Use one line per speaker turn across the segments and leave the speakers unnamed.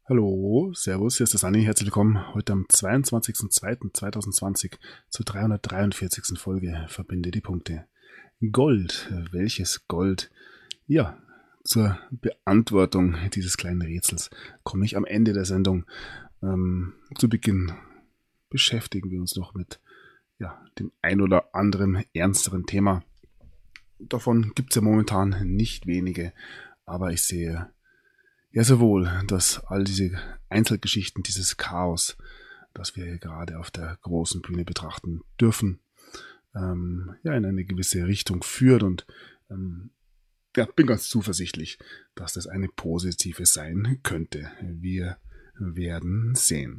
Hallo, Servus, hier ist der Sani. Herzlich willkommen heute am 22.02.2020 zur 343. Folge Verbinde die Punkte. Gold, welches Gold? Ja, zur Beantwortung dieses kleinen Rätsels komme ich am Ende der Sendung. Zu Beginn beschäftigen wir uns noch mit dem ein oder anderen ernsteren Thema. Davon gibt es ja momentan nicht wenige, aber ich sehe ja sehr wohl, dass all diese Einzelgeschichten, dieses Chaos, das wir hier gerade auf der großen Bühne betrachten dürfen, in eine gewisse Richtung führt und bin ganz zuversichtlich, dass das eine positive sein könnte. Wir werden sehen.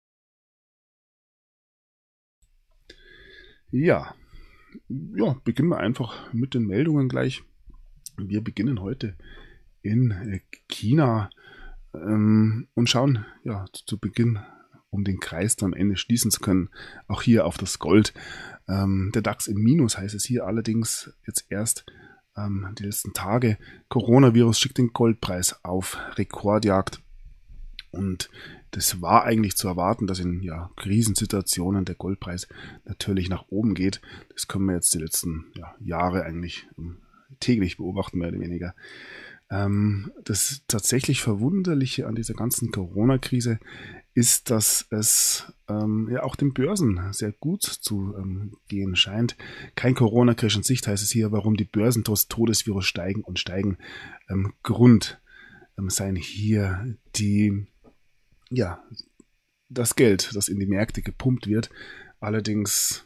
Ja, beginnen wir einfach mit den Meldungen gleich. Wir beginnen heute in China und schauen zu Beginn, um den Kreis dann am Ende schließen zu können, auch hier auf das Gold. Der DAX im Minus heißt es hier allerdings jetzt erst die letzten Tage. Coronavirus schickt den Goldpreis auf Rekordjagd. Und das war eigentlich zu erwarten, dass in Krisensituationen der Goldpreis natürlich nach oben geht. Das können wir jetzt die letzten Jahre eigentlich täglich beobachten, mehr oder weniger. Das tatsächlich Verwunderliche an dieser ganzen Corona-Krise ist, dass es auch den Börsen sehr gut zu gehen scheint. Kein Corona-Crash in Sicht, heißt es hier, warum die Börsen trotz Todesvirus steigen und steigen. Grund seien hier das Geld, das in die Märkte gepumpt wird. Allerdings,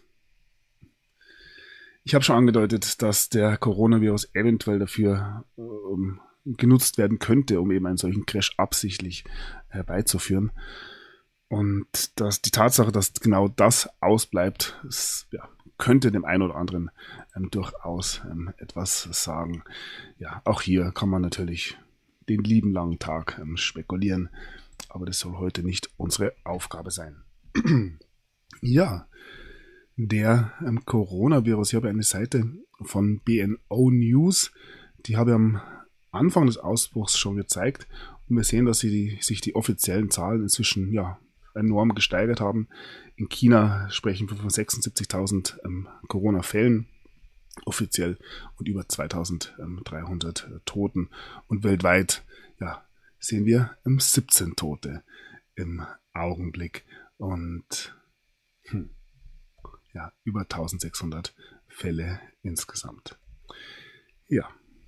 ich habe schon angedeutet, dass der Coronavirus eventuell dafür genutzt werden könnte, um eben einen solchen Crash absichtlich herbeizuführen. Und dass die Tatsache, dass genau das ausbleibt, könnte dem einen oder anderen durchaus etwas sagen. Ja, auch hier kann man natürlich den lieben langen Tag spekulieren, aber das soll heute nicht unsere Aufgabe sein. Ja, der Coronavirus. Ich habe eine Seite von BNO News, die habe ich am Anfang des Ausbruchs schon gezeigt und wir sehen, dass sich die offiziellen Zahlen inzwischen enorm gesteigert haben. In China sprechen wir von 76.000 Corona-Fällen offiziell und über 2.300 Toten und weltweit sehen wir 17 Tote im Augenblick und über 1.600 Fälle insgesamt. Ja,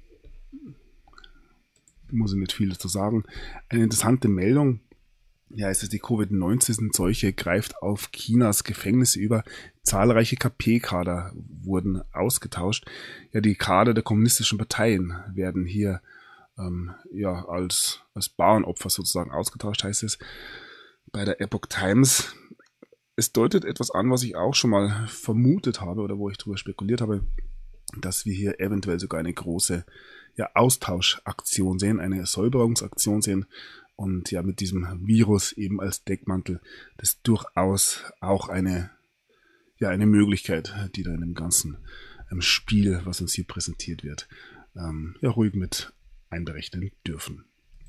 muss ich nicht viel dazu sagen. Eine interessante Meldung, es ist die Covid-19-Seuche greift auf Chinas Gefängnisse über. Zahlreiche KP-Kader wurden ausgetauscht. Ja, die Kader der kommunistischen Parteien werden hier als Bauernopfer sozusagen ausgetauscht, heißt es bei der Epoch Times. Es deutet etwas an, was ich auch schon mal vermutet habe oder wo ich darüber spekuliert habe, dass wir hier eventuell sogar eine große Austauschaktion sehen, eine Säuberungsaktion sehen und mit diesem Virus eben als Deckmantel, das durchaus auch eine Möglichkeit, die da in dem ganzen Spiel, was uns hier präsentiert wird, ruhig mit einberechnen dürfen.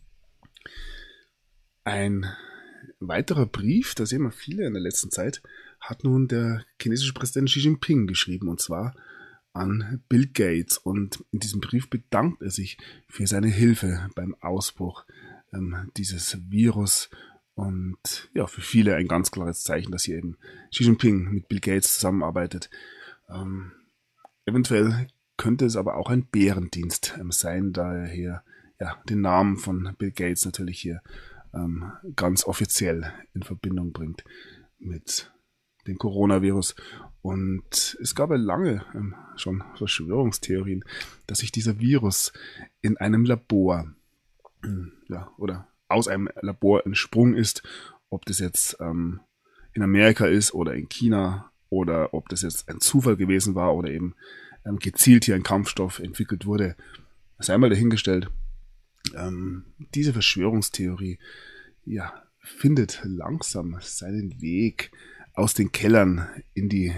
Ein weiterer Brief, da sehen wir viele in der letzten Zeit, hat nun der chinesische Präsident Xi Jinping geschrieben, und zwar an Bill Gates. Und in diesem Brief bedankt er sich für seine Hilfe beim Ausbruch dieses Virus. Und für viele ein ganz klares Zeichen, dass hier eben Xi Jinping mit Bill Gates zusammenarbeitet. Eventuell könnte es aber auch ein Bärendienst sein, da er hier den Namen von Bill Gates natürlich hier ganz offiziell in Verbindung bringt mit dem Coronavirus. Und es gab ja lange schon Verschwörungstheorien, dass sich dieser Virus in einem Labor oder aus einem Labor entsprungen ist, ob das jetzt in Amerika ist oder in China oder ob das jetzt ein Zufall gewesen war oder eben gezielt hier ein Kampfstoff entwickelt wurde, sei einmal dahingestellt. Diese Verschwörungstheorie findet langsam seinen Weg aus den Kellern in die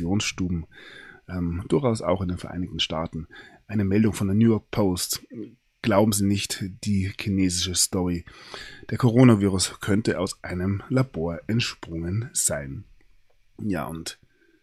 Redaktionsstuben, durchaus auch in den Vereinigten Staaten. Eine Meldung von der New York Post glauben Sie nicht die chinesische Story. Der Coronavirus könnte aus einem Labor entsprungen sein. Ja, und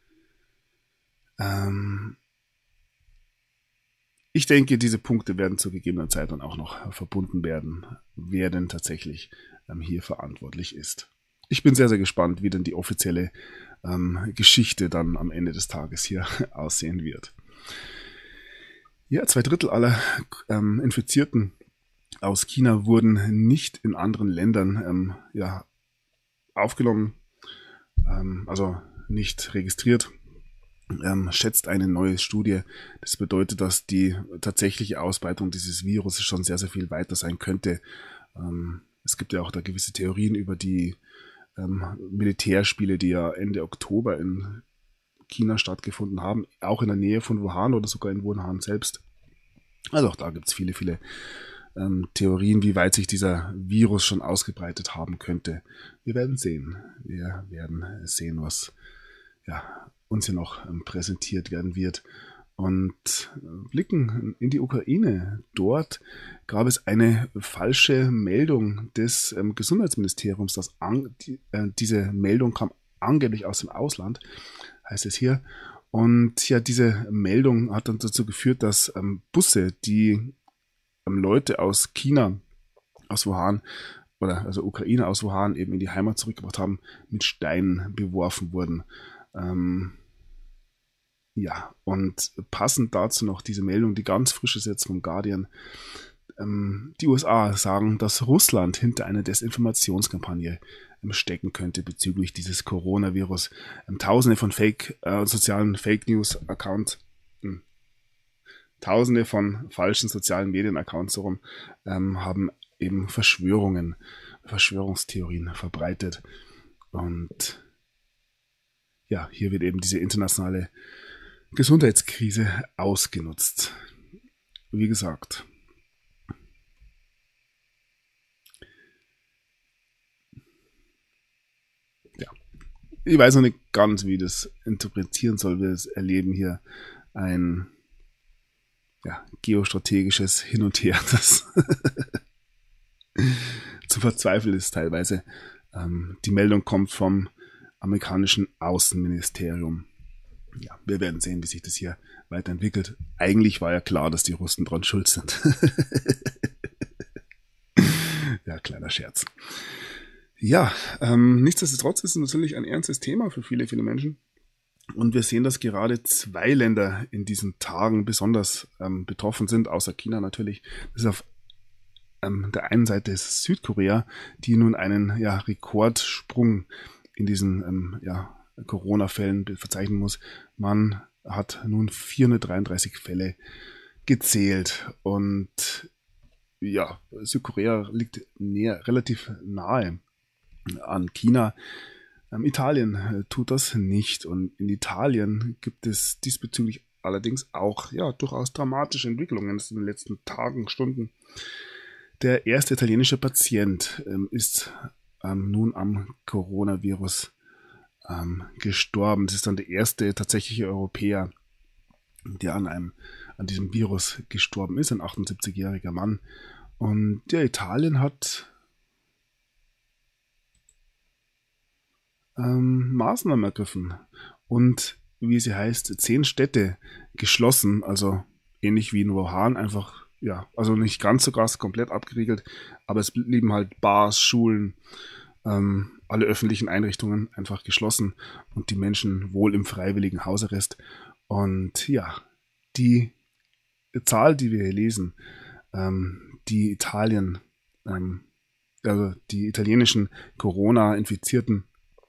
ich denke, diese Punkte werden zu gegebener Zeit dann auch noch verbunden werden, wer denn tatsächlich hier verantwortlich ist. Ich bin sehr, sehr gespannt, wie denn die offizielle Geschichte dann am Ende des Tages hier aussehen wird. Ja, 2/3 aller Infizierten aus China wurden nicht in anderen Ländern aufgenommen, also nicht registriert, schätzt eine neue Studie. Das bedeutet, dass die tatsächliche Ausbreitung dieses Virus schon sehr, sehr viel weiter sein könnte. Es gibt ja auch da gewisse Theorien über die Militärspiele, die ja Ende Oktober in China stattgefunden haben, auch in der Nähe von Wuhan oder sogar in Wuhan selbst. Also auch da gibt es viele, viele Theorien, wie weit sich dieser Virus schon ausgebreitet haben könnte. Wir werden sehen. Wir werden sehen, was uns hier noch präsentiert werden wird. Und blicken in die Ukraine. Dort gab es eine falsche Meldung des Gesundheitsministeriums. Diese Meldung kam angeblich aus dem Ausland, heißt es hier. Und ja, diese Meldung hat dann dazu geführt, dass Busse, die Leute aus China, aus Wuhan, also Ukraine aus Wuhan eben in die Heimat zurückgebracht haben, mit Steinen beworfen wurden. Und passend dazu noch diese Meldung, die ganz frisch ist jetzt vom Guardian. Die USA sagen, dass Russland hinter einer Desinformationskampagne stecken könnte bezüglich dieses Coronavirus. Tausende von sozialen Fake News Accounts, Tausende von falschen sozialen Medien-Accounts haben eben Verschwörungstheorien verbreitet. Und ja, hier wird eben diese internationale Gesundheitskrise ausgenutzt. Wie gesagt, ja, ich weiß noch nicht ganz, wie ich das interpretieren soll. Wir erleben hier ein geostrategisches Hin und Her, das zu verzweifeln ist teilweise. Die Meldung kommt vom amerikanischen Außenministerium. Ja, wir werden sehen, wie sich das hier weiterentwickelt. Eigentlich war ja klar, dass die Russen dran schuld sind. Ja, kleiner Scherz. Ja, nichtsdestotrotz ist es natürlich ein ernstes Thema für viele, viele Menschen. Und wir sehen, dass gerade 2 Länder in diesen Tagen besonders betroffen sind, außer China natürlich. Das ist auf der einen Seite ist Südkorea, die nun einen Rekordsprung in diesen Corona-Fällen verzeichnen muss. Man hat nun 433 Fälle gezählt und ja, Südkorea liegt relativ nahe an China. Italien tut das nicht und in Italien gibt es diesbezüglich allerdings auch durchaus dramatische Entwicklungen in den letzten Tagen, Stunden. Der erste italienische Patient ist nun am Coronavirus gestorben. Das ist dann der erste tatsächliche Europäer, der an diesem Virus gestorben ist, ein 78-jähriger Mann. Und Italien hat Maßnahmen ergriffen und, wie sie heißt, 10 Städte geschlossen, also ähnlich wie in Wuhan, einfach, also nicht ganz so krass, komplett abgeriegelt, aber es blieben halt Bars, Schulen, alle öffentlichen Einrichtungen einfach geschlossen und die Menschen wohl im freiwilligen Hausarrest. Und ja, die Zahl, die wir hier lesen, die italienischen Corona-Infizierten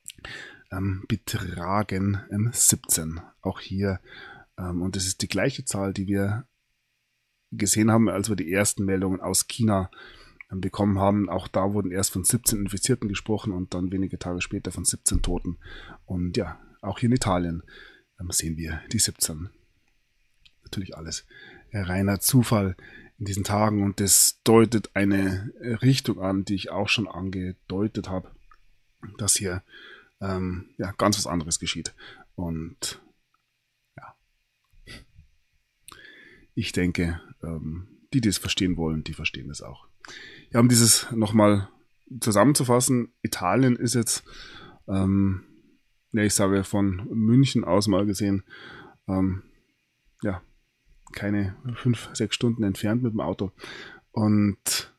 betragen 17. Auch hier. Und das ist die gleiche Zahl, die wir gesehen haben, als wir die ersten Meldungen aus China bekommen haben. Auch da wurden erst von 17 Infizierten gesprochen und dann wenige Tage später von 17 Toten. Und ja, auch hier in Italien sehen wir die 17. Natürlich alles reiner Zufall in diesen Tagen und das deutet eine Richtung an, die ich auch schon angedeutet habe, dass hier ganz was anderes geschieht. Und ja, ich denke, die das verstehen wollen, die verstehen das auch. Ja, um dieses nochmal zusammenzufassen, Italien ist jetzt, ich sage von München aus mal gesehen, keine 5-6 Stunden entfernt mit dem Auto. Und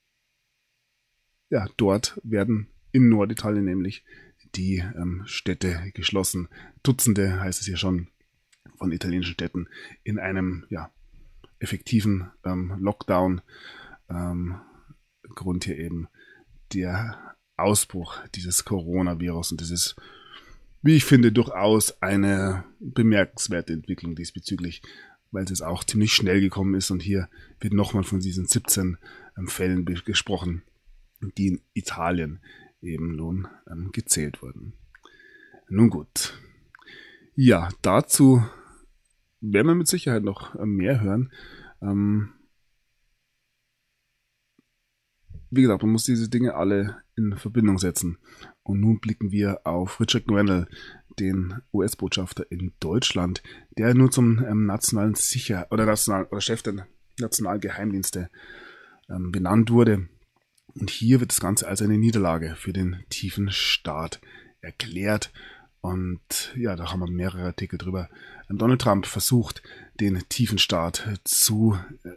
ja, dort werden in Norditalien nämlich die Städte geschlossen. Dutzende, heißt es ja schon, von italienischen Städten in einem effektiven Lockdown. Grund hier eben der Ausbruch dieses Coronavirus. Und das ist, wie ich finde, durchaus eine bemerkenswerte Entwicklung diesbezüglich, weil es auch ziemlich schnell gekommen ist. Und hier wird nochmal von diesen 17 Fällen gesprochen, die in Italien eben nun gezählt wurden. Nun gut. Ja, dazu werden wir mit Sicherheit noch mehr hören. Wie gesagt, man muss diese Dinge alle in Verbindung setzen. Und nun blicken wir auf Richard Grenell, den US-Botschafter in Deutschland, der nur zum nationalen Chef der nationalen Geheimdienste benannt wurde. Und hier wird das Ganze als eine Niederlage für den tiefen Staat erklärt. Und ja, da haben wir mehrere Artikel drüber. Donald Trump versucht, den tiefen Staat zu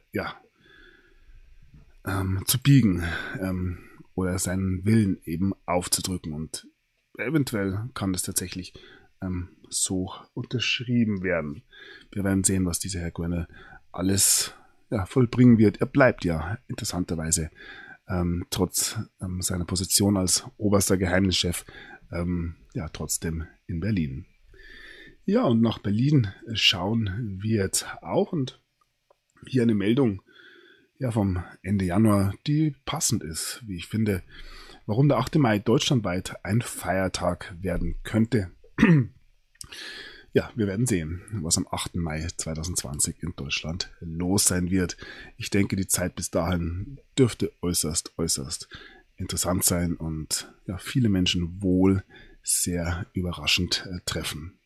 biegen oder seinen Willen eben aufzudrücken. Und eventuell kann das tatsächlich so unterschrieben werden. Wir werden sehen, was dieser Herr Grenell alles vollbringen wird. Er bleibt ja interessanterweise trotz seiner Position als oberster Geheimnischef trotzdem in Berlin. Ja, und nach Berlin schauen wir jetzt auch. Und hier eine Meldung vom Ende Januar, die passend ist, wie ich finde, warum der 8. Mai deutschlandweit ein Feiertag werden könnte. Ja, wir werden sehen, was am 8. Mai 2020 in Deutschland los sein wird. Ich denke, die Zeit bis dahin dürfte äußerst interessant sein und viele Menschen wohl sehr überraschend treffen.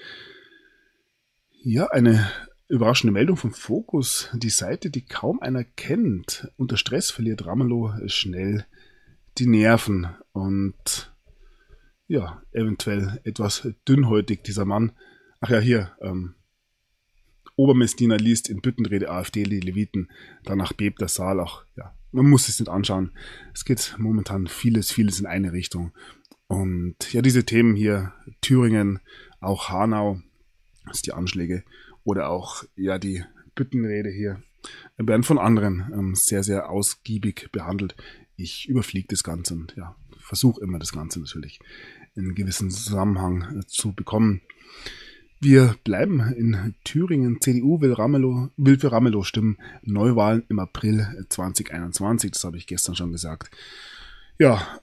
Ja, eine überraschende Meldung vom Focus. Die Seite, die kaum einer kennt. Unter Stress verliert Ramelow schnell die Nerven und eventuell etwas dünnhäutig dieser Mann. Ach ja, hier, Obermessdiener liest in Büttenrede AfD die Leviten, danach bebt der Saal auch. Ja, man muss es nicht anschauen. Es geht momentan vieles in eine Richtung. Und ja, diese Themen hier, Thüringen, auch Hanau, das die Anschläge, oder auch die Büttenrede hier, werden von anderen sehr ausgiebig behandelt. Ich überfliege das Ganze und versuche immer das Ganze natürlich in einen gewissen Zusammenhang zu bekommen. Wir bleiben in Thüringen. CDU will für Ramelow stimmen. Neuwahlen im April 2021. Das habe ich gestern schon gesagt. Ja,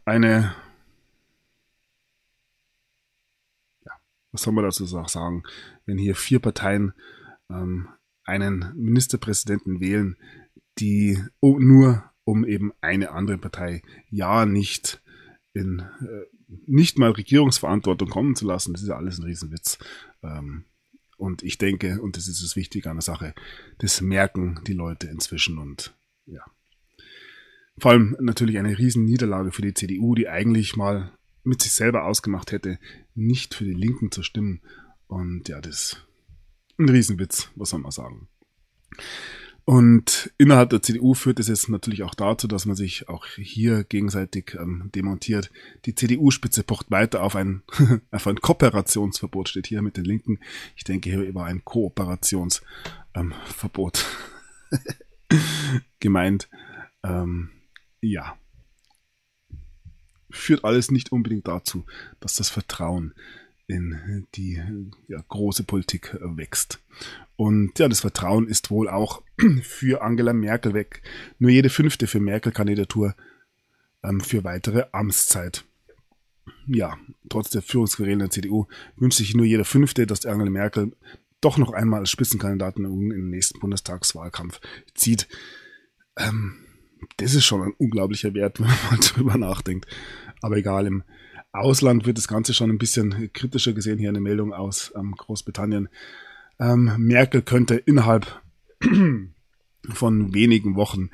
was soll man dazu sagen? Wenn hier 4 Parteien einen Ministerpräsidenten wählen, die nur um eben eine andere Partei nicht mal Regierungsverantwortung kommen zu lassen, das ist ja alles ein Riesenwitz. Und ich denke, und das ist das Wichtige an der Sache, das merken die Leute inzwischen und vor allem natürlich eine Riesenniederlage für die CDU, die eigentlich mal mit sich selber ausgemacht hätte, nicht für die Linken zu stimmen. Und das ist ein Riesenwitz, was soll man sagen. Und innerhalb der CDU führt es jetzt natürlich auch dazu, dass man sich auch hier gegenseitig demontiert. Die CDU-Spitze pocht weiter auf ein Kooperationsverbot, steht hier mit den Linken. Ich denke hier über ein Kooperationsverbot gemeint. Führt alles nicht unbedingt dazu, dass das Vertrauen in die große Politik wächst. Und das Vertrauen ist wohl auch für Angela Merkel weg. Nur jede 5. für Merkel-Kandidatur für weitere Amtszeit. Ja, trotz der Führungsquerelen der CDU wünscht sich nur jeder 5., dass Angela Merkel doch noch einmal als Spitzenkandidatin in den nächsten Bundestagswahlkampf zieht. Das ist schon ein unglaublicher Wert, wenn man mal drüber nachdenkt. Aber egal, im Ausland wird das Ganze schon ein bisschen kritischer gesehen. Hier eine Meldung aus Großbritannien. Merkel könnte innerhalb von wenigen Wochen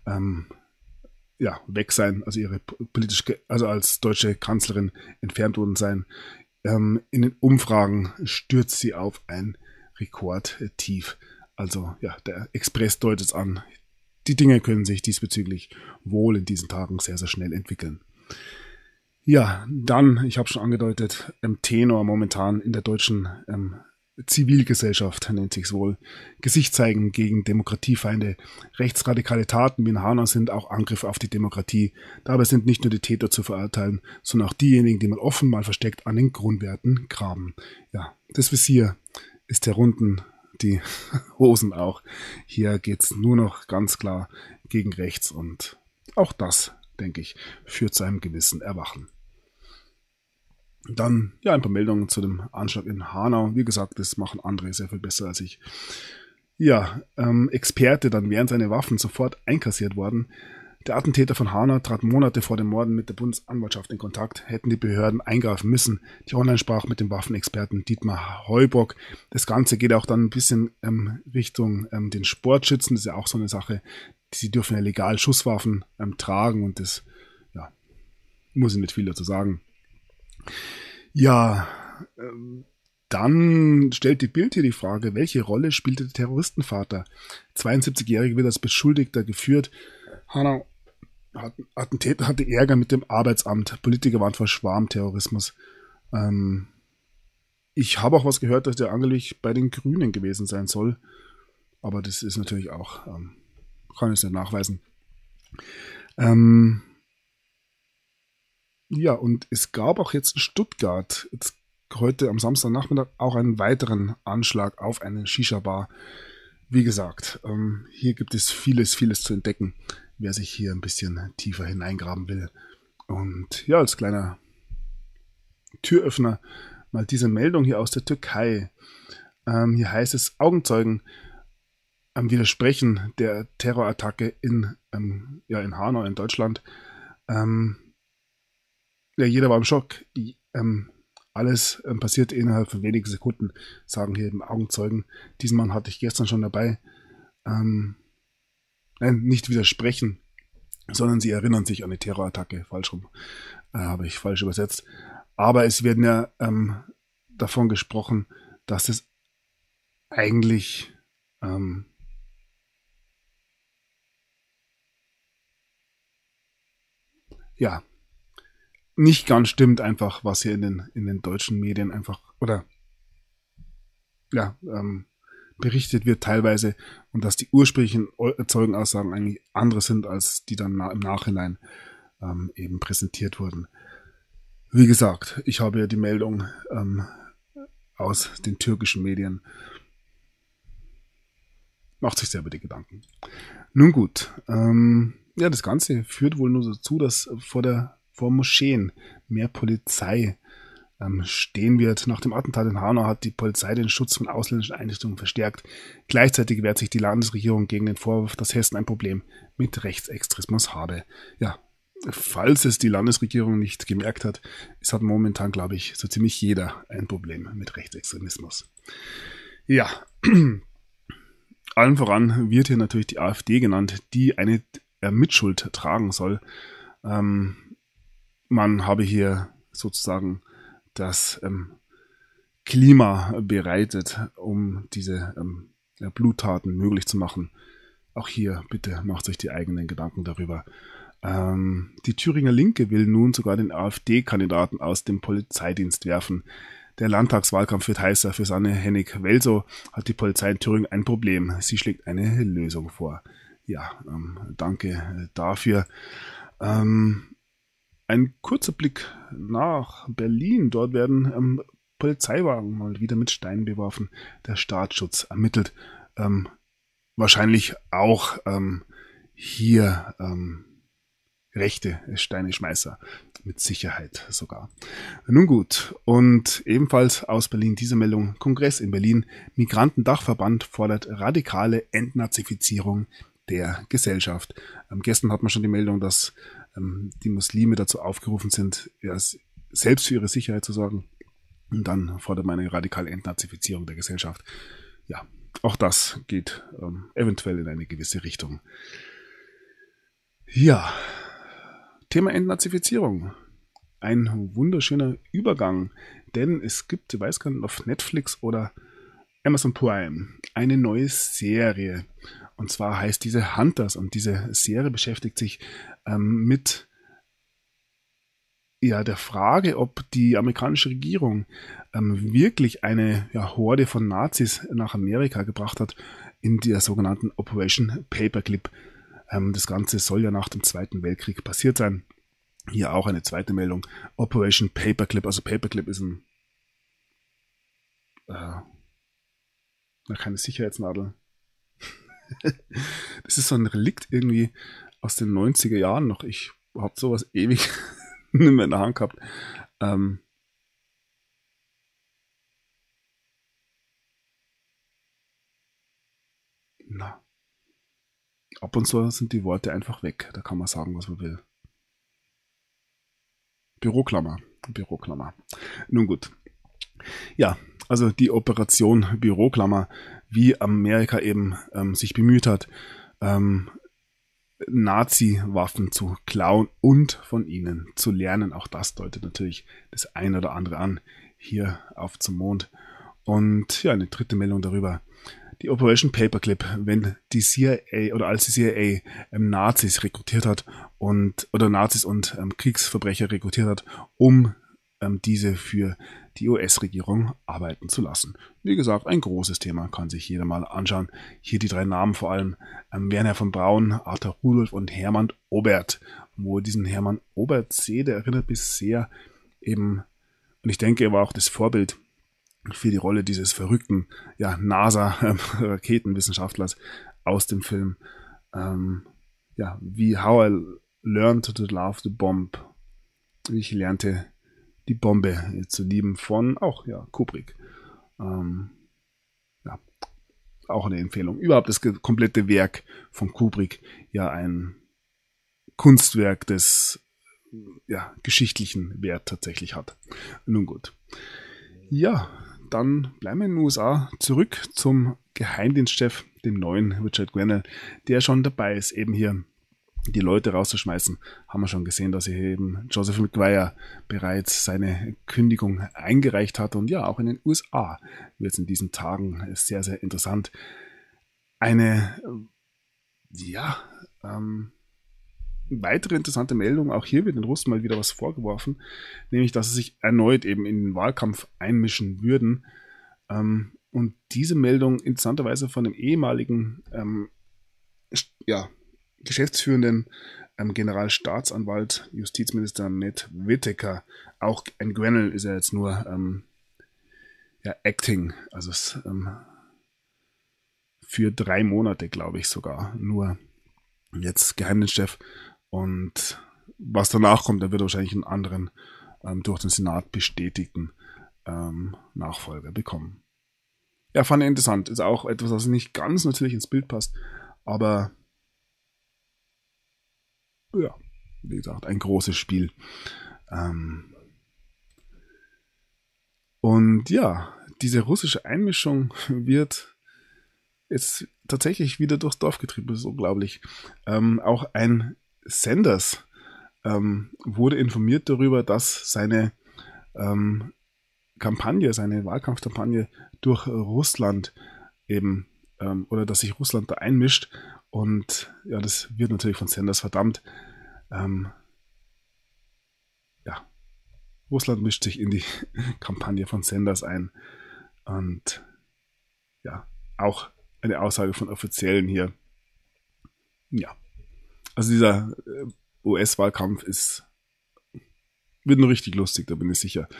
weg sein, also ihre also als deutsche Kanzlerin entfernt worden sein. In den Umfragen stürzt sie auf ein Rekordtief. Also ja, der Express deutet es an. Die Dinge können sich diesbezüglich wohl in diesen Tagen sehr, sehr schnell entwickeln. Ja, dann, ich habe schon angedeutet, Tenor momentan in der deutschen Zivilgesellschaft, nennt sich's wohl. Gesicht zeigen gegen Demokratiefeinde. Rechtsradikale Taten wie in Hanau sind auch Angriffe auf die Demokratie. Dabei sind nicht nur die Täter zu verurteilen, sondern auch diejenigen, die man offen mal versteckt an den Grundwerten graben. Ja, das Visier ist herunten, die Hosen auch. Hier geht's nur noch ganz klar gegen rechts und auch das, denke ich, führt zu einem gewissen Erwachen. Dann, ja, ein paar Meldungen zu dem Anschlag in Hanau. Wie gesagt, das machen andere sehr viel besser als ich. Ja, Experte, dann wären seine Waffen sofort einkassiert worden. Der Attentäter von Hanau trat Monate vor dem Morden mit der Bundesanwaltschaft in Kontakt, hätten die Behörden eingreifen müssen. Die Online sprach mit dem Waffenexperten Dietmar Heubock. Das Ganze geht auch dann ein bisschen Richtung den Sportschützen. Das ist ja auch so eine Sache. Sie dürfen ja legal Schusswaffen tragen und das, ja, muss ich nicht viel dazu sagen. Ja, dann stellt die Bild hier die Frage, welche Rolle spielte der Terroristenvater? 72-Jährige wird als Beschuldigter geführt. Hanau Attentäter hatte Ärger mit dem Arbeitsamt. Politiker waren vor Schwarmterrorismus. Ich habe auch was gehört, dass der angeblich bei den Grünen gewesen sein soll. Aber das ist natürlich auch, kann ich nicht nachweisen. Ja, und es gab auch jetzt in Stuttgart, heute am Samstagnachmittag, auch einen weiteren Anschlag auf eine Shisha-Bar. Wie gesagt, hier gibt es vieles zu entdecken, wer sich hier ein bisschen tiefer hineingraben will. Und ja, als kleiner Türöffner mal diese Meldung hier aus der Türkei. Hier heißt es, Augenzeugen widersprechen der Terrorattacke in Hanau in Deutschland. Ja, jeder war im Schock. Alles passierte innerhalb von wenigen Sekunden, sagen hier eben Augenzeugen. Diesen Mann hatte ich gestern schon dabei. Nein, nicht widersprechen, sondern sie erinnern sich an die Terrorattacke. Falsch rum. Habe ich falsch übersetzt. Aber es werden ja davon gesprochen, dass es eigentlich nicht ganz stimmt einfach, was hier in den deutschen Medien einfach berichtet wird teilweise und dass die ursprünglichen Zeugenaussagen eigentlich andere sind, als die dann im Nachhinein eben präsentiert wurden. Wie gesagt, ich habe ja die Meldung aus den türkischen Medien. Macht sich selber die Gedanken. Nun gut, das Ganze führt wohl nur dazu, dass vor Moscheen mehr Polizei stehen wird. Nach dem Attentat in Hanau hat die Polizei den Schutz von ausländischen Einrichtungen verstärkt. Gleichzeitig wehrt sich die Landesregierung gegen den Vorwurf, dass Hessen ein Problem mit Rechtsextremismus habe. Ja, falls es die Landesregierung nicht gemerkt hat, es hat momentan, glaube ich, so ziemlich jeder ein Problem mit Rechtsextremismus. Ja, allen voran wird hier natürlich die AfD genannt, die eine Mitschuld tragen soll. Man habe hier sozusagen das Klima bereitet, um diese Bluttaten möglich zu machen. Auch hier bitte macht euch die eigenen Gedanken darüber. Die Thüringer Linke will nun sogar den AfD-Kandidaten aus dem Polizeidienst werfen. Der Landtagswahlkampf wird heißer. Für Sanne Hennig-Welsow hat die Polizei in Thüringen ein Problem. Sie schlägt eine Lösung vor. Ja, danke dafür. Ein kurzer Blick nach Berlin. Dort werden Polizeiwagen mal wieder mit Steinen beworfen. Der Staatsschutz ermittelt. Wahrscheinlich auch hier rechte Steineschmeißer. Mit Sicherheit sogar. Nun gut. Und ebenfalls aus Berlin diese Meldung. Kongress in Berlin. Migrantendachverband fordert radikale Entnazifizierung der Gesellschaft. Gestern hat man schon die Meldung, dass die Muslime dazu aufgerufen sind, selbst für ihre Sicherheit zu sorgen. Und dann fordert man eine radikale Entnazifizierung der Gesellschaft. Ja, auch das geht eventuell in eine gewisse Richtung. Ja, Thema Entnazifizierung. Ein wunderschöner Übergang, denn es gibt, ich weiß gar nicht, auf Netflix oder Amazon Prime eine neue Serie. Und zwar heißt diese Hunters, und diese Serie beschäftigt sich mit der Frage, ob die amerikanische Regierung wirklich eine Horde von Nazis nach Amerika gebracht hat in der sogenannten Operation Paperclip. Das Ganze soll ja nach dem Zweiten Weltkrieg passiert sein. Hier auch eine zweite Meldung. Operation Paperclip. Also Paperclip ist keine Sicherheitsnadel. Das ist so ein Relikt irgendwie aus den 90er Jahren noch. Ich habe sowas ewig nicht mehr in der Hand gehabt. Ab und zu sind die Worte einfach weg. Da kann man sagen, was man will. Büroklammer. Nun gut. Ja, also die Operation Büroklammer, wie Amerika eben sich bemüht hat, Nazi-Waffen zu klauen und von ihnen zu lernen. Auch das deutet natürlich das ein oder andere an, hier auf zum Mond. Und ja, eine dritte Meldung darüber. Die Operation Paperclip, wenn die CIA oder als die CIA Nazis rekrutiert hat oder Nazis und Kriegsverbrecher rekrutiert hat, um diese für die US-Regierung arbeiten zu lassen. Wie gesagt, ein großes Thema, kann sich jeder mal anschauen. Hier die drei Namen vor allem, Wernher von Braun, Arthur Rudolph und Hermann Oberth. Wo diesen Hermann Oberth sehe, der erinnert mich sehr eben, und ich denke, er war auch das Vorbild für die Rolle dieses verrückten NASA-Raketenwissenschaftlers aus dem Film wie How I Learned to Love the Bomb. Wie ich lernte, die Bombe zu lieben von Kubrick. Auch eine Empfehlung. Überhaupt das komplette Werk von Kubrick, ja ein Kunstwerk, das geschichtlichen Wert tatsächlich hat. Nun gut. Ja, dann bleiben wir in den USA zurück zum Geheimdienstchef, dem neuen Richard Grenell, der schon dabei ist, eben hier die Leute rauszuschmeißen. Haben wir schon gesehen, dass hier eben Joseph McGuire bereits seine Kündigung eingereicht hat. Und ja, auch in den USA wird es in diesen Tagen sehr, sehr interessant. Eine weitere interessante Meldung, auch hier wird den Russen mal wieder was vorgeworfen, nämlich, dass sie sich erneut eben in den Wahlkampf einmischen würden. Und diese Meldung interessanterweise von dem ehemaligen geschäftsführenden Generalstaatsanwalt, Justizminister Matt Whitaker. Auch ein Grenell ist ja jetzt nur Acting, also für 3 Monate, glaube ich sogar, nur jetzt Geheimdienstchef. Und was danach kommt, da wird wahrscheinlich einen anderen durch den Senat bestätigten Nachfolger bekommen. Ja, fand ich interessant. Ist auch etwas, was nicht ganz natürlich ins Bild passt, aber ja, wie gesagt, ein großes Spiel. Und ja, diese russische Einmischung wird jetzt tatsächlich wieder durchs Dorf getrieben. Das ist unglaublich. Auch ein Sanders wurde informiert darüber, dass seine seine Wahlkampfkampagne durch Russland eben oder dass sich Russland da einmischt. Und ja, das wird natürlich von Sanders verdammt. Russland mischt sich in die Kampagne von Sanders ein. Und ja, auch eine Aussage von Offiziellen hier. Ja, also dieser US-Wahlkampf wird nur richtig lustig, da bin ich sicher.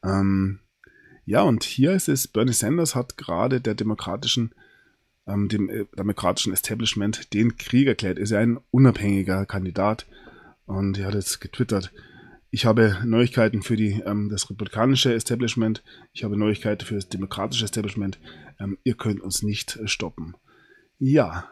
Und hier ist es, Bernie Sanders hat gerade dem demokratischen Establishment den Krieg erklärt. Er ist ja ein unabhängiger Kandidat und er hat jetzt getwittert: Ich habe Neuigkeiten für das republikanische Establishment, ich habe Neuigkeiten für das demokratische Establishment, ihr könnt uns nicht stoppen. Ja,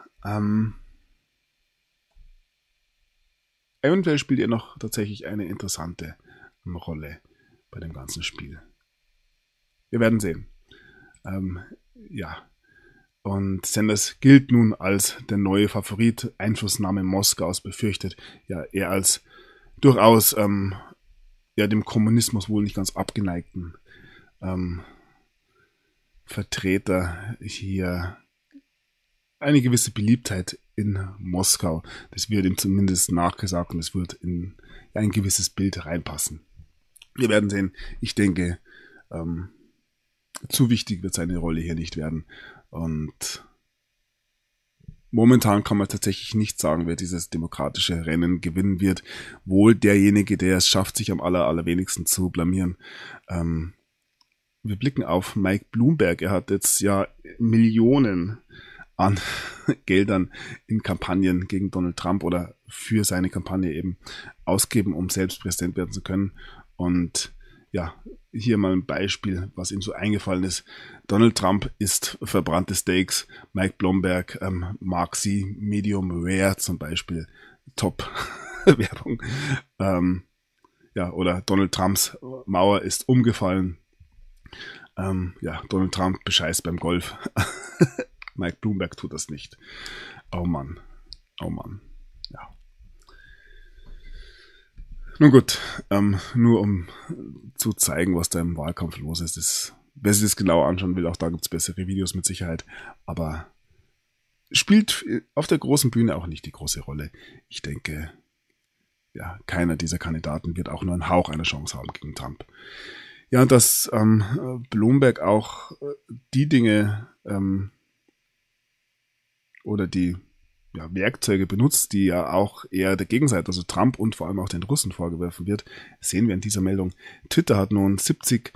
eventuell spielt ihr noch tatsächlich eine interessante Rolle bei dem ganzen Spiel. Wir werden sehen. Und Sanders gilt nun als der neue Favorit. Einflussnahme Moskaus befürchtet ja er als durchaus dem Kommunismus wohl nicht ganz abgeneigten Vertreter hier eine gewisse Beliebtheit in Moskau. Das wird ihm zumindest nachgesagt und es wird in ein gewisses Bild reinpassen. Wir werden sehen. Ich denke, zu wichtig wird seine Rolle hier nicht werden. Und momentan kann man tatsächlich nicht sagen, wer dieses demokratische Rennen gewinnen wird. Wohl derjenige, der es schafft, sich am allerwenigsten zu blamieren. Wir blicken auf Mike Bloomberg. Er hat jetzt ja Millionen an Geldern in Kampagnen gegen Donald Trump oder für seine Kampagne eben ausgeben, um selbst Präsident werden zu können. Und ja, hier mal ein Beispiel, was ihm so eingefallen ist. Donald Trump isst verbrannte Steaks. Mike Bloomberg mag sie medium rare zum Beispiel. Top Werbung. Oder Donald Trumps Mauer ist umgefallen. Donald Trump bescheißt beim Golf. Mike Bloomberg tut das nicht. Oh Mann. Ja. Nun gut, nur um zu zeigen, was da im Wahlkampf los ist. Wer sich das genauer anschauen will, auch da gibt es bessere Videos mit Sicherheit. Aber spielt auf der großen Bühne auch nicht die große Rolle. Ich denke, ja, keiner dieser Kandidaten wird auch nur einen Hauch einer Chance haben gegen Trump. Ja, und dass Bloomberg auch die Dinge oder die Werkzeuge benutzt, die ja auch eher der Gegenseite, also Trump und vor allem auch den Russen vorgeworfen wird, sehen wir in dieser Meldung. Twitter hat nun 70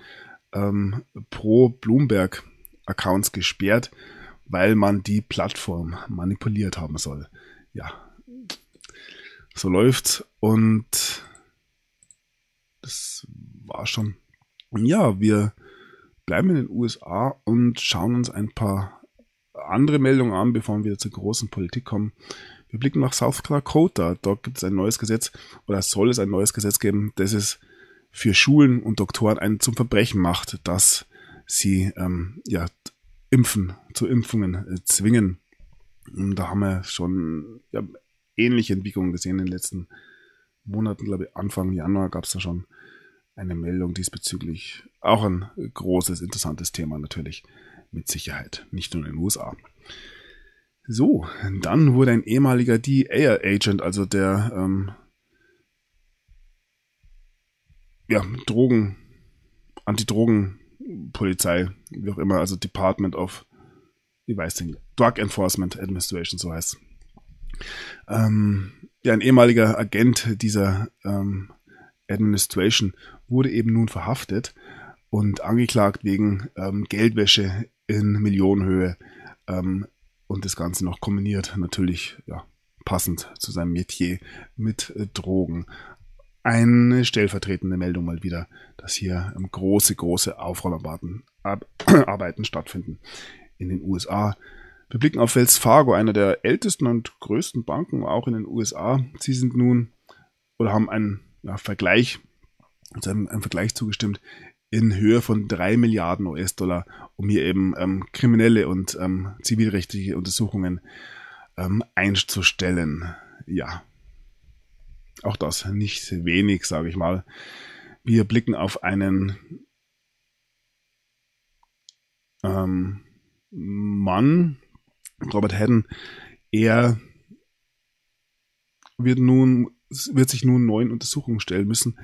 Pro-Bloomberg-Accounts gesperrt, weil man die Plattform manipuliert haben soll. Ja, so läuft's und das war schon. Ja, wir bleiben in den USA und schauen uns ein paar andere Meldungen an, bevor wir wieder zur großen Politik kommen. Wir blicken nach South Dakota. Dort gibt es ein neues Gesetz, oder soll es ein neues Gesetz geben, das es für Schulen und Doktoren zum Verbrechen macht, dass sie zu Impfungen zwingen. Und da haben wir schon ähnliche Entwicklungen gesehen in den letzten Monaten. Glaube ich, Anfang Januar gab es da schon eine Meldung diesbezüglich. Auch ein großes, interessantes Thema natürlich. Mit Sicherheit, nicht nur in den USA. So, dann wurde ein ehemaliger DEA-Agent, also der Antidrogenpolizei, wie auch immer, also Department of, Drug Enforcement Administration, so heißt ein ehemaliger Agent dieser Administration wurde eben nun verhaftet und angeklagt wegen Geldwäsche in Millionenhöhe und das Ganze noch kombiniert, natürlich passend zu seinem Metier mit Drogen. Eine stellvertretende Meldung mal wieder, dass hier große Aufräumarbeiten stattfinden in den USA. Wir blicken auf Wells Fargo, einer der ältesten und größten Banken auch in den USA. Sie sind nun oder haben einen Vergleich zugestimmt in Höhe von 3 Milliarden US-Dollar, um hier eben kriminelle und zivilrechtliche Untersuchungen einzustellen. Ja, auch das nicht wenig, sage ich mal. Wir blicken auf einen Mann, Robert Haddon. Er wird sich nun neuen Untersuchungen stellen müssen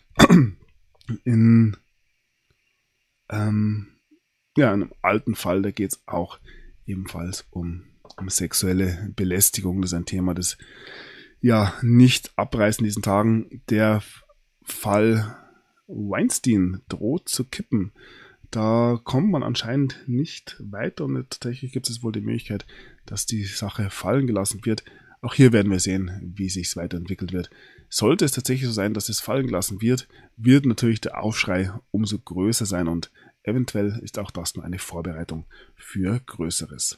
in einem alten Fall. Da geht es auch ebenfalls um sexuelle Belästigung. Das ist ein Thema, das nicht abreißt in diesen Tagen. Der Fall Weinstein droht zu kippen. Da kommt man anscheinend nicht weiter und tatsächlich gibt es wohl die Möglichkeit, dass die Sache fallen gelassen wird. Auch hier werden wir sehen, wie sich es weiterentwickelt wird. Sollte es tatsächlich so sein, dass es fallen gelassen wird, wird natürlich der Aufschrei umso größer sein und eventuell ist auch das nur eine Vorbereitung für Größeres.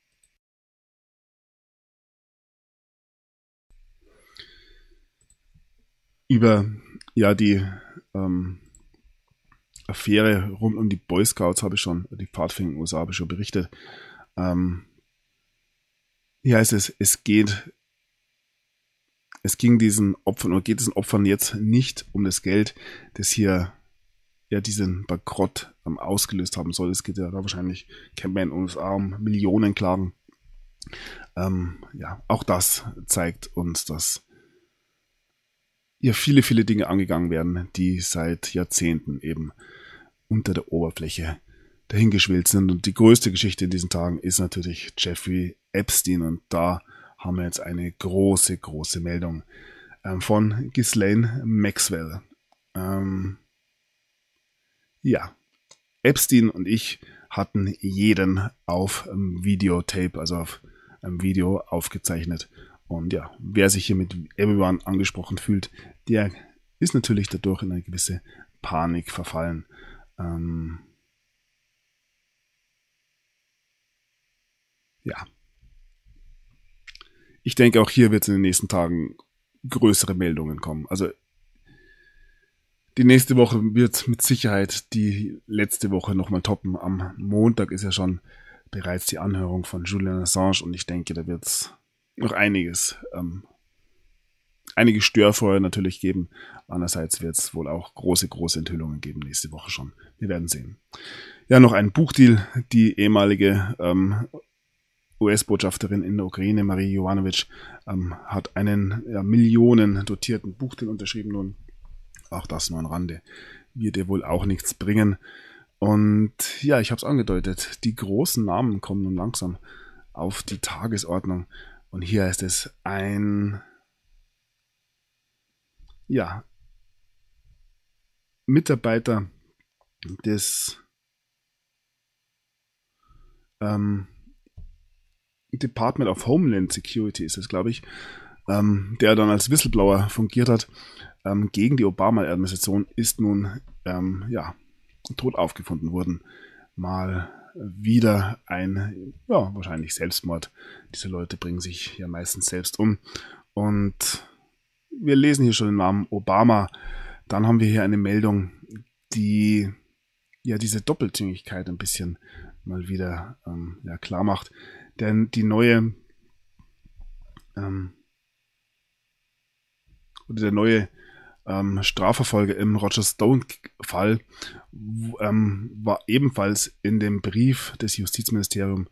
Über die Affäre rund um die Boy Scouts die Pfadfinder in den USA habe ich schon berichtet. Hier heißt es ging diesen Opfern oder geht diesen Opfern jetzt nicht um das Geld, das hier ja diesen Bankrott ausgelöst haben soll. Es geht ja da wahrscheinlich, kennt man in den USA, um Millionenklagen. Ja, auch das zeigt uns, dass hier viele, viele Dinge angegangen werden, die seit Jahrzehnten eben unter der Oberfläche dahingeschwillt sind. Und die größte Geschichte in diesen Tagen ist natürlich Jeffrey Epstein. Und da haben wir jetzt eine große, große Meldung von Ghislaine Maxwell. Ja, Epstein und ich hatten jeden auf Videotape, also auf einem Video aufgezeichnet. Und ja, wer sich hier mit Everyone angesprochen fühlt, der ist natürlich dadurch in eine gewisse Panik verfallen. Ja. Ich denke, auch hier wird es in den nächsten Tagen größere Meldungen kommen. Also die nächste Woche wird mit Sicherheit die letzte Woche nochmal toppen. Am Montag ist ja schon bereits die Anhörung von Julian Assange und ich denke, da wird es noch einige Störfeuer natürlich geben. Andererseits wird es wohl auch große, große Enthüllungen geben nächste Woche schon. Wir werden sehen. Ja, noch ein Buchdeal. Die ehemalige US-Botschafterin in der Ukraine, Marie Jovanovic, hat einen Millionen dotierten Buchdeal unterschrieben. Nun, auch das nur am Rande, wird ihr wohl auch nichts bringen. Und ja, ich habe es angedeutet, die großen Namen kommen nun langsam auf die Tagesordnung. Und hier ist es ein Mitarbeiter des Department of Homeland Security ist es, glaube ich, der dann als Whistleblower fungiert hat, gegen die Obama-Administration ist nun tot aufgefunden worden. Mal wieder ein, wahrscheinlich Selbstmord. Diese Leute bringen sich ja meistens selbst um. Und wir lesen hier schon den Namen Obama. Dann haben wir hier eine Meldung, die ja diese Doppelzüngigkeit ein bisschen mal wieder klar macht. Denn die neue der neue Strafverfolger im Roger Stone-Fall war ebenfalls in dem Brief des Justizministeriums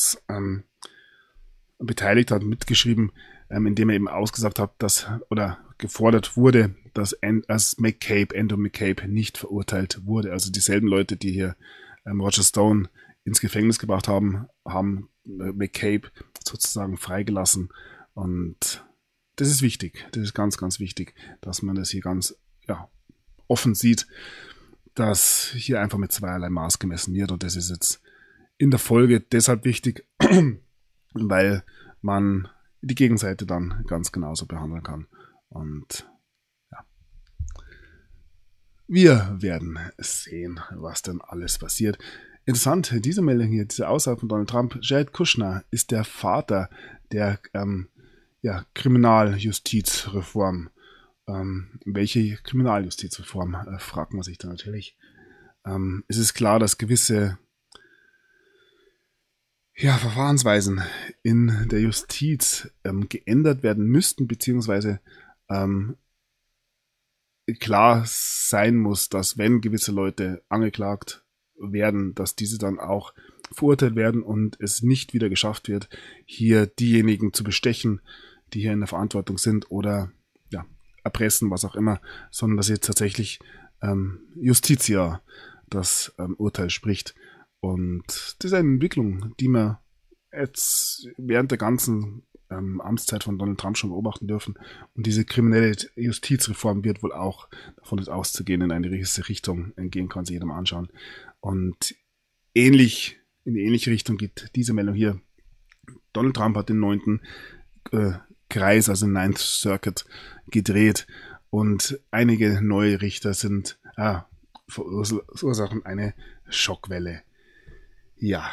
beteiligt, hat mitgeschrieben, indem er eben ausgesagt hat, dass oder gefordert wurde, dass Andrew McCabe nicht verurteilt wurde. Also dieselben Leute, die hier Roger Stone ins Gefängnis gebracht haben, haben McCabe sozusagen freigelassen. Und das ist wichtig. Das ist ganz, ganz wichtig, dass man das hier ganz offen sieht, dass hier einfach mit zweierlei Maß gemessen wird. Und das ist jetzt in der Folge deshalb wichtig, weil man die Gegenseite dann ganz genauso behandeln kann. Und ja, wir werden sehen, was denn alles passiert. Interessant, diese Meldung hier, diese Aussage von Donald Trump, Jared Kushner ist der Vater der Kriminaljustizreform. Welche Kriminaljustizreform, fragt man sich da natürlich. Es ist klar, dass gewisse Verfahrensweisen in der Justiz geändert werden müssten, beziehungsweise klar sein muss, dass wenn gewisse Leute angeklagt werden, dass diese dann auch verurteilt werden und es nicht wieder geschafft wird, hier diejenigen zu bestechen, die hier in der Verantwortung sind oder erpressen, was auch immer, sondern dass jetzt tatsächlich Justitia das Urteil spricht. Und das ist eine Entwicklung, die wir jetzt während der ganzen Amtszeit von Donald Trump schon beobachten dürfen. Und diese kriminelle Justizreform wird wohl auch davon auszugehen, in eine gewisse Richtung gehen, kann sich jedem anschauen. Und in die ähnliche Richtung geht diese Meldung hier. Donald Trump hat den 9. Kreis, also den 9th Circuit, gedreht und einige neue Richter verursachen eine Schockwelle. Ja.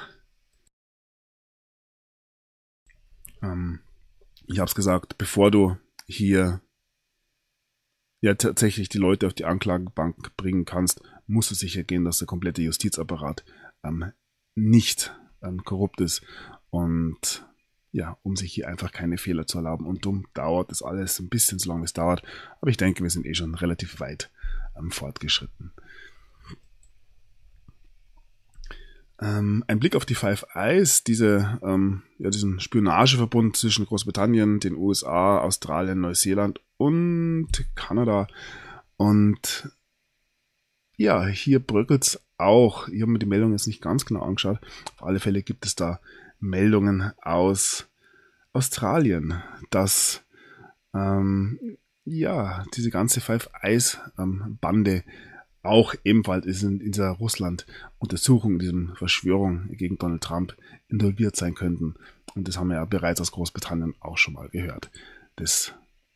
Ich habe es gesagt, bevor du hier tatsächlich die Leute auf die Anklagebank bringen kannst, musst du sicher gehen, dass der komplette Justizapparat nicht korrupt ist und ja, um sich hier einfach keine Fehler zu erlauben. Und darum dauert das alles ein bisschen so lange es dauert. Aber ich denke, wir sind schon relativ weit fortgeschritten. Ein Blick auf die Five Eyes, diesen Spionageverbund zwischen Großbritannien, den USA, Australien, Neuseeland und Kanada. Und ja, hier bröckelt's auch. Ich habe mir die Meldung jetzt nicht ganz genau angeschaut. Auf alle Fälle gibt es da Meldungen aus Australien, dass diese ganze Five Eyes Bande auch ebenfalls in dieser Russland-Untersuchung, in diesem Verschwörung gegen Donald Trump involviert sein könnten. Und das haben wir ja bereits aus Großbritannien auch schon mal gehört. Es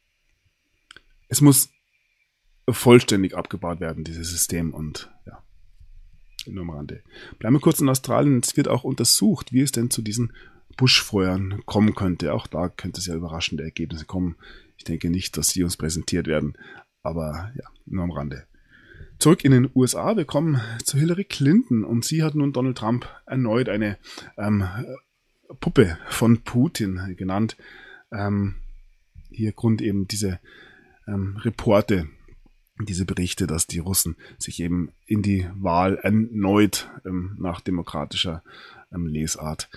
muss vollständig abgebaut werden, dieses System. Und ja, nur am Rande. Bleiben wir kurz in Australien. Es wird auch untersucht, wie es denn zu diesen Buschfeuern kommen könnte. Auch da könnte es ja überraschende Ergebnisse kommen. Ich denke nicht, dass sie uns präsentiert werden. Aber ja, nur am Rande. Zurück in den USA, wir kommen zu Hillary Clinton und sie hat nun Donald Trump erneut eine Puppe von Putin genannt. Hier Grund eben diese Reporte, diese Berichte, dass die Russen sich eben in die Wahl erneut nach demokratischer Lesart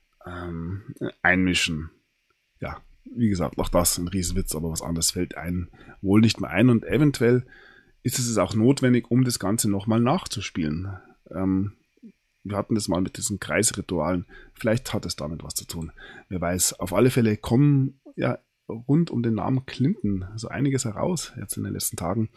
einmischen. Ja, wie gesagt, auch das ein Riesenwitz, aber was anderes fällt einem wohl nicht mehr ein und eventuell ist es auch notwendig, um das Ganze nochmal nachzuspielen. Wir hatten das mal mit diesen Kreisritualen. Vielleicht hat es damit was zu tun. Wer weiß. Auf alle Fälle kommen ja rund um den Namen Clinton so einiges heraus jetzt in den letzten Tagen.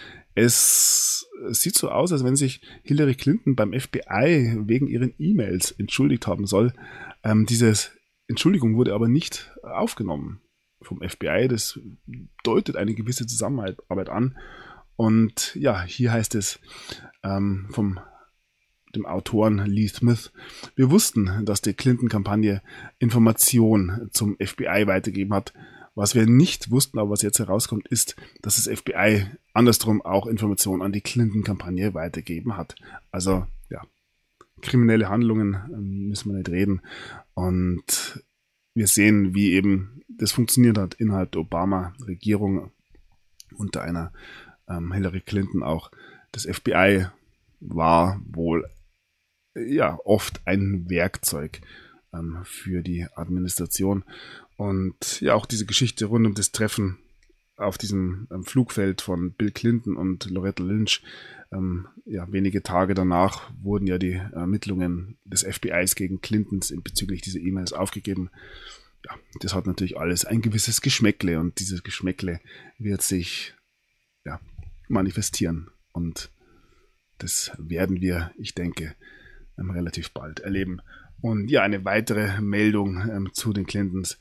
Es sieht so aus, als wenn sich Hillary Clinton beim FBI wegen ihren E-Mails entschuldigt haben soll. Diese Entschuldigung wurde aber nicht aufgenommen vom FBI. Das deutet eine gewisse Zusammenarbeit an. Und ja, hier heißt es vom dem Autoren Lee Smith: Wir wussten, dass die Clinton-Kampagne Informationen zum FBI weitergegeben hat. Was wir nicht wussten, aber was jetzt herauskommt, ist, dass das FBI andersrum auch Informationen an die Clinton-Kampagne weitergegeben hat. Also ja, kriminelle Handlungen müssen wir nicht reden. Und wir sehen, wie eben das funktioniert hat innerhalb der Obama-Regierung unter einer Hillary Clinton auch. Das FBI war wohl ja oft ein Werkzeug für die Administration. Und ja, auch diese Geschichte rund um das Treffen auf diesem Flugfeld von Bill Clinton und Loretta Lynch, wenige Tage danach wurden ja die Ermittlungen des FBIs gegen Clintons bezüglich dieser E-Mails aufgegeben. Ja, das hat natürlich alles ein gewisses Geschmäckle und dieses Geschmäckle wird sich manifestieren und das werden wir, ich denke, relativ bald erleben. Und ja, eine weitere Meldung zu den Clintons.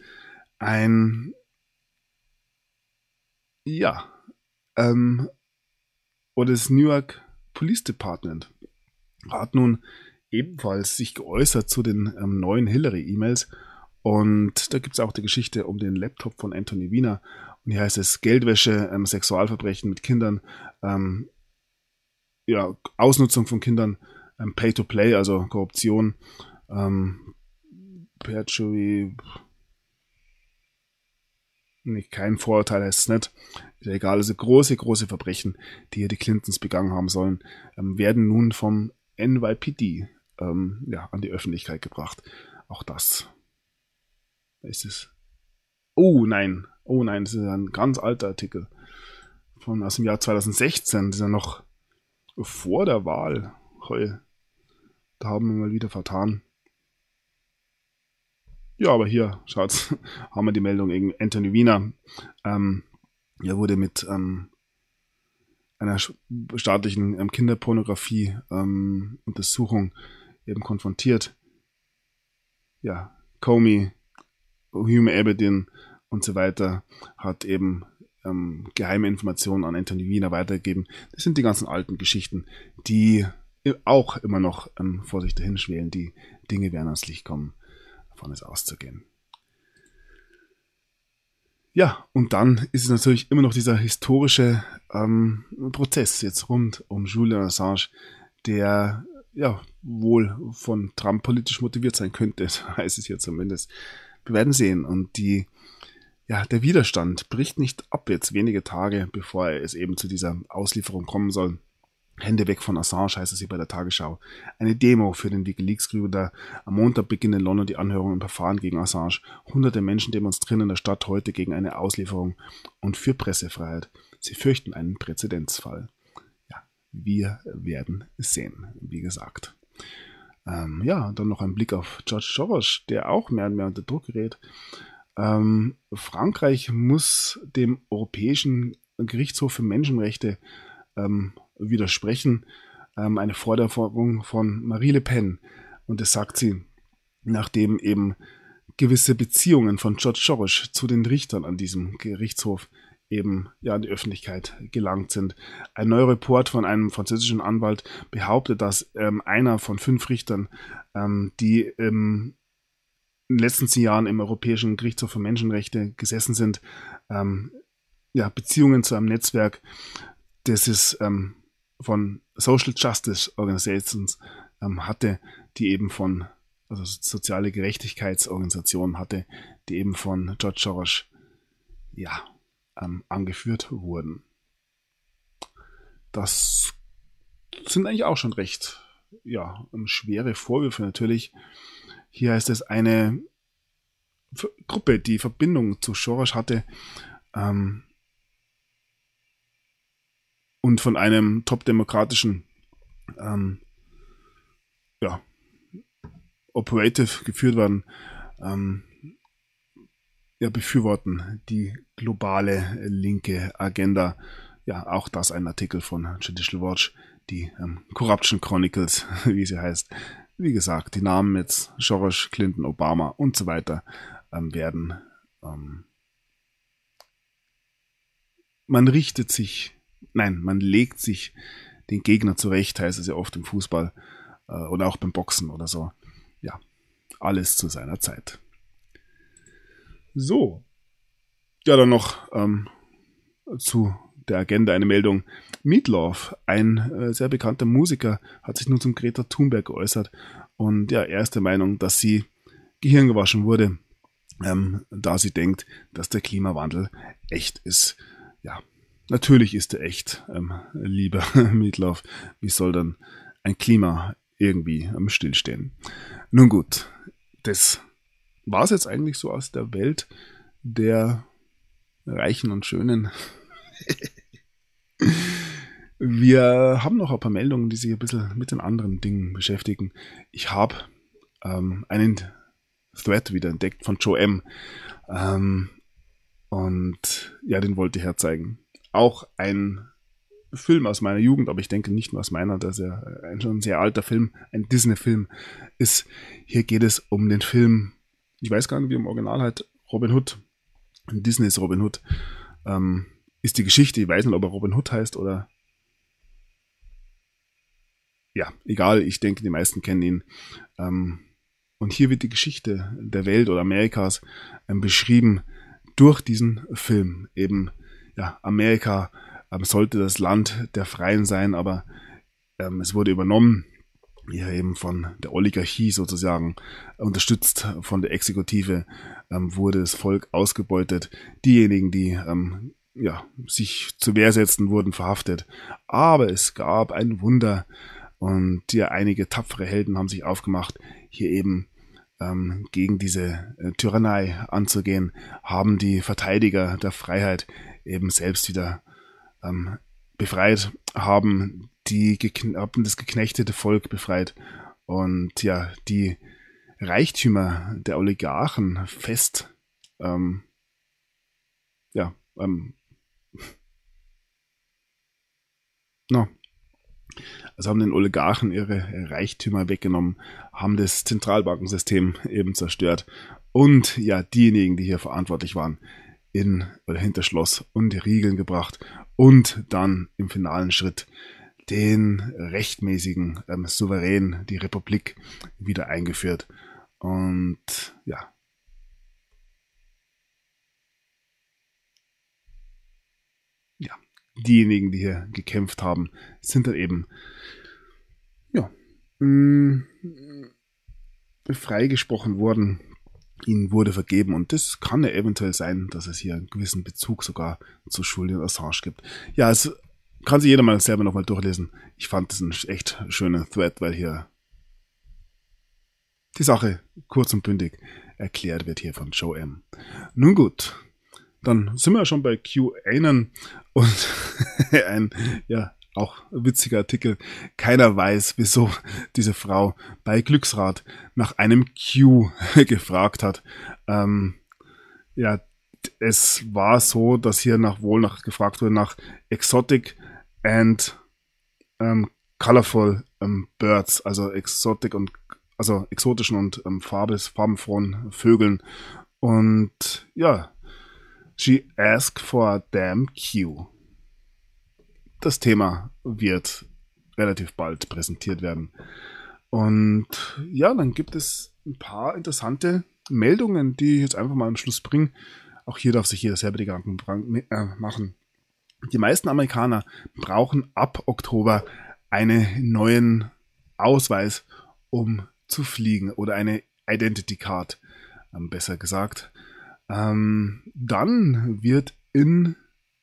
Das New York Police Department hat nun ebenfalls sich geäußert zu den neuen Hillary-E-Mails. Und da gibt es auch die Geschichte um den Laptop von Anthony Weiner. Und hier heißt es Geldwäsche, Sexualverbrechen mit Kindern, Ausnutzung von Kindern, Pay-to-Play, also Korruption, Perjury, kein Vorurteil heißt es nicht, ist ja egal, also große Verbrechen, die hier die Clintons begangen haben sollen, werden nun vom NYPD an die Öffentlichkeit gebracht. Auch das ist es. Oh nein, das ist ein ganz alter Artikel aus dem Jahr 2016, das ist ja noch vor der Wahl. Heul. Da haben wir mal wieder vertan. Ja, aber hier, schaut's, haben wir die Meldung gegen Anthony Weiner. Er wurde mit einer staatlichen Kinderpornografie-Untersuchung eben konfrontiert. Ja, Comey, Hume Abedin und so weiter hat eben geheime Informationen an Anthony Weiner weitergegeben. Das sind die ganzen alten Geschichten, die auch immer noch vor sich dahin schwelen. Die Dinge werden ans Licht kommen, davon ist auszugehen. Ja, und dann ist es natürlich immer noch dieser historische Prozess jetzt rund um Julian Assange, der ja, wohl von Trump politisch motiviert sein könnte, heißt es hier zumindest. Wir werden sehen. Und der Widerstand bricht nicht ab jetzt wenige Tage, bevor es eben zu dieser Auslieferung kommen soll. Hände weg von Assange, heißt es hier bei der Tagesschau. Eine Demo für den WikiLeaks-Gründer. Am Montag beginnen in London die Anhörungen im Verfahren gegen Assange. Hunderte Menschen demonstrieren in der Stadt heute gegen eine Auslieferung und für Pressefreiheit. Sie fürchten einen Präzedenzfall. Ja, wir werden sehen, wie gesagt. Dann noch ein Blick auf George Soros, der auch mehr und mehr unter Druck gerät. Frankreich muss dem Europäischen Gerichtshof für Menschenrechte widersprechen. Eine Forderung von Marie Le Pen. Und das sagt sie, nachdem eben gewisse Beziehungen von George Soros zu den Richtern an diesem Gerichtshof eben an die Öffentlichkeit gelangt sind. Ein neuer Report von einem französischen Anwalt behauptet, dass einer von 5 Richtern, die in den letzten 10 Jahren im Europäischen Gerichtshof für Menschenrechte gesessen sind, Beziehungen zu einem Netzwerk, das es von Social Justice Organizations hatte, die eben also soziale Gerechtigkeitsorganisationen hatte, die eben von George Soros angeführt wurden. Das sind eigentlich auch schon recht schwere Vorwürfe natürlich. Hier heißt es, eine Gruppe, die Verbindung zu Soros hatte und von einem top-demokratischen Operative geführt werden, befürworten die globale linke Agenda. Ja, auch das ein Artikel von Judicial Watch, die Corruption Chronicles, wie sie heißt. Wie gesagt, die Namen jetzt Soros, Clinton, Obama und so weiter werden. Man legt sich den Gegner zurecht, heißt es ja oft im Fußball oder auch beim Boxen oder so. Ja, alles zu seiner Zeit. So, dann noch zu der Agenda eine Meldung. Meatloaf, ein sehr bekannter Musiker, hat sich nun zum Greta Thunberg geäußert und er ist der Meinung, dass sie gehirngewaschen wurde, da sie denkt, dass der Klimawandel echt ist. Ja, natürlich ist er echt, lieber Meatloaf. Wie soll dann ein Klima irgendwie stillstehen? Nun gut, das war es jetzt eigentlich so aus der Welt der Reichen und Schönen. Wir haben noch ein paar Meldungen, die sich ein bisschen mit den anderen Dingen beschäftigen. Ich habe einen Thread wieder entdeckt von Joe M. Und den wollte ich herzeigen. Auch ein Film aus meiner Jugend, aber ich denke nicht nur aus meiner, dass er schon ein sehr alter Film, ein Disney-Film ist. Hier geht es um den Film, ich weiß gar nicht, wie im Original halt, Robin Hood. Disneys Robin Hood ist die Geschichte. Ich weiß nicht, ob er Robin Hood heißt oder egal, ich denke, die meisten kennen ihn. Und hier wird die Geschichte der Welt oder Amerikas beschrieben durch diesen Film. Eben, Amerika sollte das Land der Freien sein, aber es wurde übernommen, hier eben von der Oligarchie sozusagen, unterstützt von der Exekutive, wurde das Volk ausgebeutet. Diejenigen, die sich zur Wehr setzten, wurden verhaftet. Aber es gab ein Wunder und einige tapfere Helden haben sich aufgemacht, hier eben gegen diese Tyrannei anzugehen, haben die Verteidiger der Freiheit eben selbst wieder befreit, haben das geknechtete Volk befreit und die Reichtümer der Oligarchen also haben den Oligarchen ihre Reichtümer weggenommen, haben das Zentralbankensystem eben zerstört und diejenigen, die hier verantwortlich waren, hinter Schloss und Riegeln gebracht und dann im finalen Schritt den rechtmäßigen Souverän, die Republik, wieder eingeführt. Und diejenigen, die hier gekämpft haben, sind dann eben mh, freigesprochen worden. Ihnen wurde vergeben und das kann ja eventuell sein, dass es hier einen gewissen Bezug sogar zu Julian Assange gibt. Ja, es kann sich jeder mal selber nochmal durchlesen. Ich fand das einen echt schönen Thread, weil hier die Sache kurz und bündig erklärt wird hier von Joe M. Nun gut, dann sind wir ja schon bei QAnon und ein, ja, auch witziger Artikel. Keiner weiß, wieso diese Frau bei Glücksrad nach einem Q gefragt hat. Ja, es war so, dass hier gefragt wurde nach Exotic and Colorful Birds, also exotischen und farbenfrohen Vögeln. Und ja, she asked for a damn Q. Das Thema wird relativ bald präsentiert werden. Und ja, dann gibt es ein paar interessante Meldungen, die ich jetzt einfach mal am Schluss bringe. Auch hier darf sich jeder selber die Gedanken machen. Die meisten Amerikaner brauchen ab Oktober einen neuen Ausweis, um zu fliegen, oder eine Identity Card, besser gesagt. Dann wird in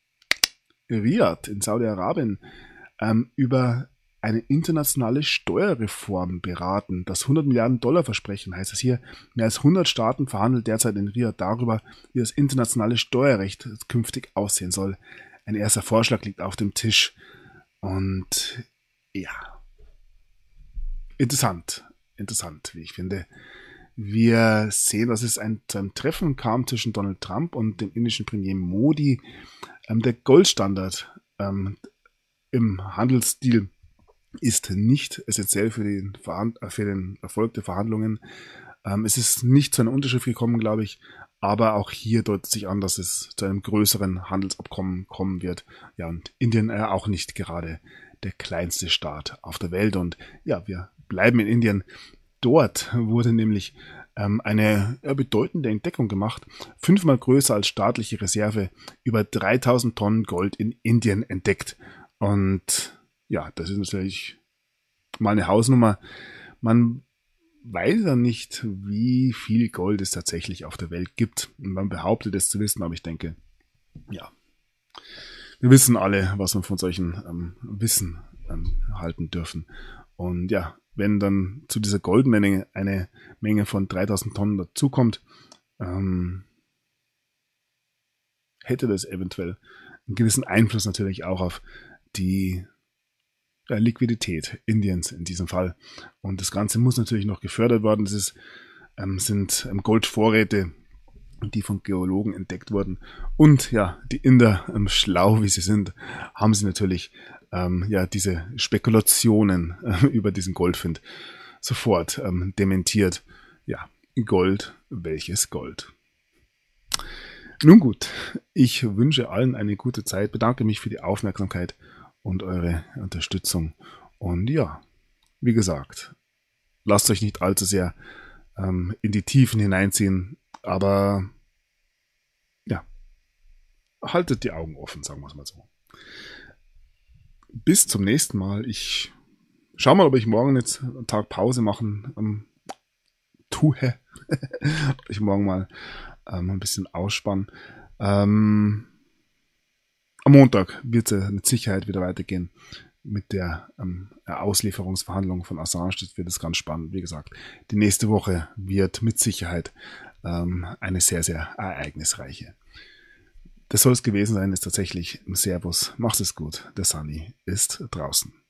Riyadh in Saudi-Arabien über eine internationale Steuerreform beraten. Das $100 Milliarden Versprechen, heißt es hier. Mehr als 100 Staaten verhandeln derzeit in Riyadh darüber, wie das internationale Steuerrecht künftig aussehen soll. Ein erster Vorschlag liegt auf dem Tisch. Und ja, interessant, wie ich finde. Wir sehen, dass es zu einem Treffen kam zwischen Donald Trump und dem indischen Premier Modi. Der Goldstandard im Handelsdeal ist nicht essentiell für den Erfolg der Verhandlungen. Es ist nicht zu einer Unterschrift gekommen, glaube ich, aber auch hier deutet sich an, dass es zu einem größeren Handelsabkommen kommen wird. Ja, und Indien auch nicht gerade der kleinste Staat auf der Welt. Und ja, wir bleiben in Indien. Dort wurde nämlich eine bedeutende Entdeckung gemacht, 5-mal größer als staatliche Reserve, über 3000 Tonnen Gold in Indien entdeckt. Und ja, das ist natürlich mal eine Hausnummer. Man weiß ja nicht, wie viel Gold es tatsächlich auf der Welt gibt. Und man behauptet es zu wissen, aber ich denke, ja, wir wissen alle, was wir von solchen Wissen halten dürfen. Und ja, wenn dann zu dieser Goldmenge eine Menge von 3000 Tonnen dazukommt, hätte das eventuell einen gewissen Einfluss natürlich auch auf die Liquidität Indiens in diesem Fall. Und das Ganze muss natürlich noch gefördert werden. Das sind Goldvorräte, die von Geologen entdeckt wurden. Und ja, die Inder, schlau wie sie sind, haben sie natürlich diese Spekulationen über diesen Goldfind sofort dementiert. Ja, Gold, welches Gold? Nun gut, ich wünsche allen eine gute Zeit, bedanke mich für die Aufmerksamkeit und eure Unterstützung. Und ja, wie gesagt, lasst euch nicht allzu sehr in die Tiefen hineinziehen, aber ja, haltet die Augen offen, sagen wir es mal so. Bis zum nächsten Mal. Ich schau mal, ob ich morgen jetzt einen Tag Pause machen tue. Ob ich morgen mal ein bisschen ausspannen. Am Montag wird es mit Sicherheit wieder weitergehen mit der Auslieferungsverhandlung von Assange. Das wird es ganz spannend. Wie gesagt, die nächste Woche wird mit Sicherheit eine sehr, sehr ereignisreiche. Das soll es gewesen sein, ist tatsächlich Servus. Macht es gut. Der Sunny ist draußen.